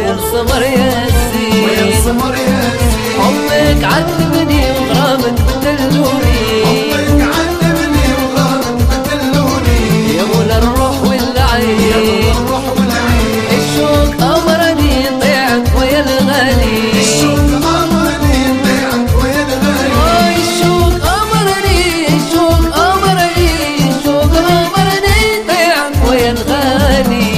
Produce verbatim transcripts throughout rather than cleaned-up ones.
ويا السمر يا زين ويا السمر يا زين حبك عذبني وغرامك بدلوني حبك عذبني وغرامك بدلوني يا مولا الروح والعين يا مولا الروح والعين الشوق أمرني طيعك ويا الغالي الشوق أمرني طيعك ويا الغالي الشوق أمرني الشوق أمرني الشوق أمرني طيعك ويا الغالي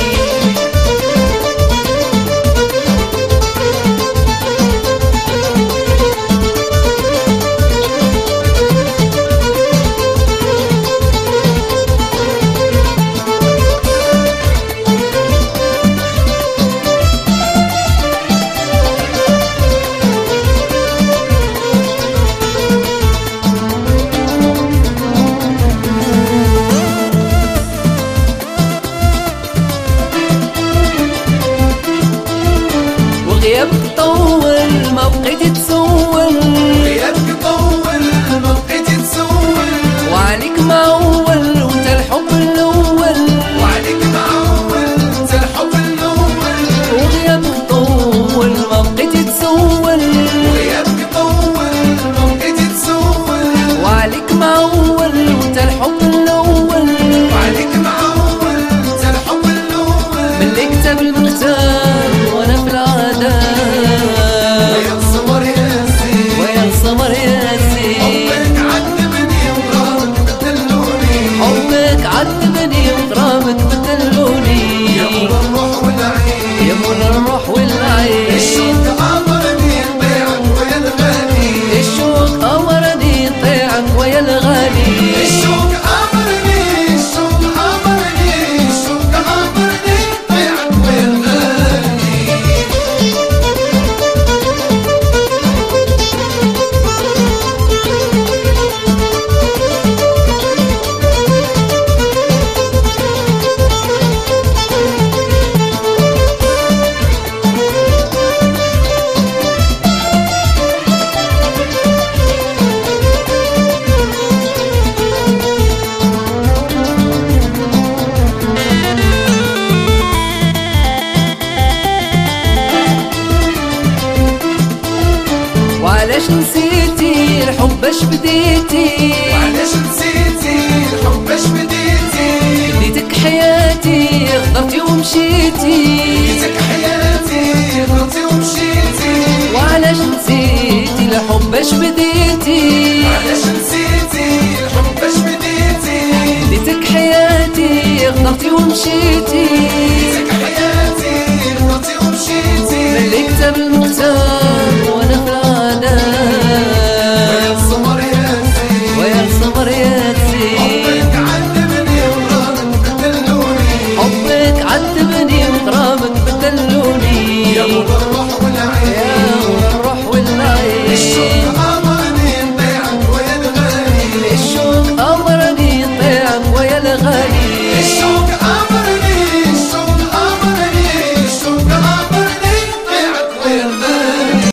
غيابك طول ما بقيت تسول غيابك طول ما بقيت تسول وعليك معول وانت الحب الاول وعليك معول انت الحب الاول وغيابك طول ما بقيت تسول غيابك طول ما بقيت تسول وعليك معول وانت الحب الاول وعليك معول انت الحب الاول من اللي كتب المختار وانا في العذاب ويا السمر يا زين ويا السمر يا زين حبك عذبني وغرامك بدلوني حبك عذبني وغرامك بدلوني يا مولا الروح والعين يا مولا الروح والعين الشوق أمرني طيعك ويا الغالي الشوق أمرني طيعك ويا الغالي الشوق أمرني الشوق أمرني الشوق أمرني طيعك ويا الغالي وعلاش نسيتي الحب اش بديتي وعلاش نسيتي الحب اش بديتي بديتك حياتي اخترتي ومشيتي بديتك حياتي غلطي ومشيتي وعلاش نسيتي الحب اش بديتي وعلاش نسيتي الحب اش بديتي بديتك حياتي اخترتي ومشيتي بديتك حياتي غلطي ومشيتي من اللي كتب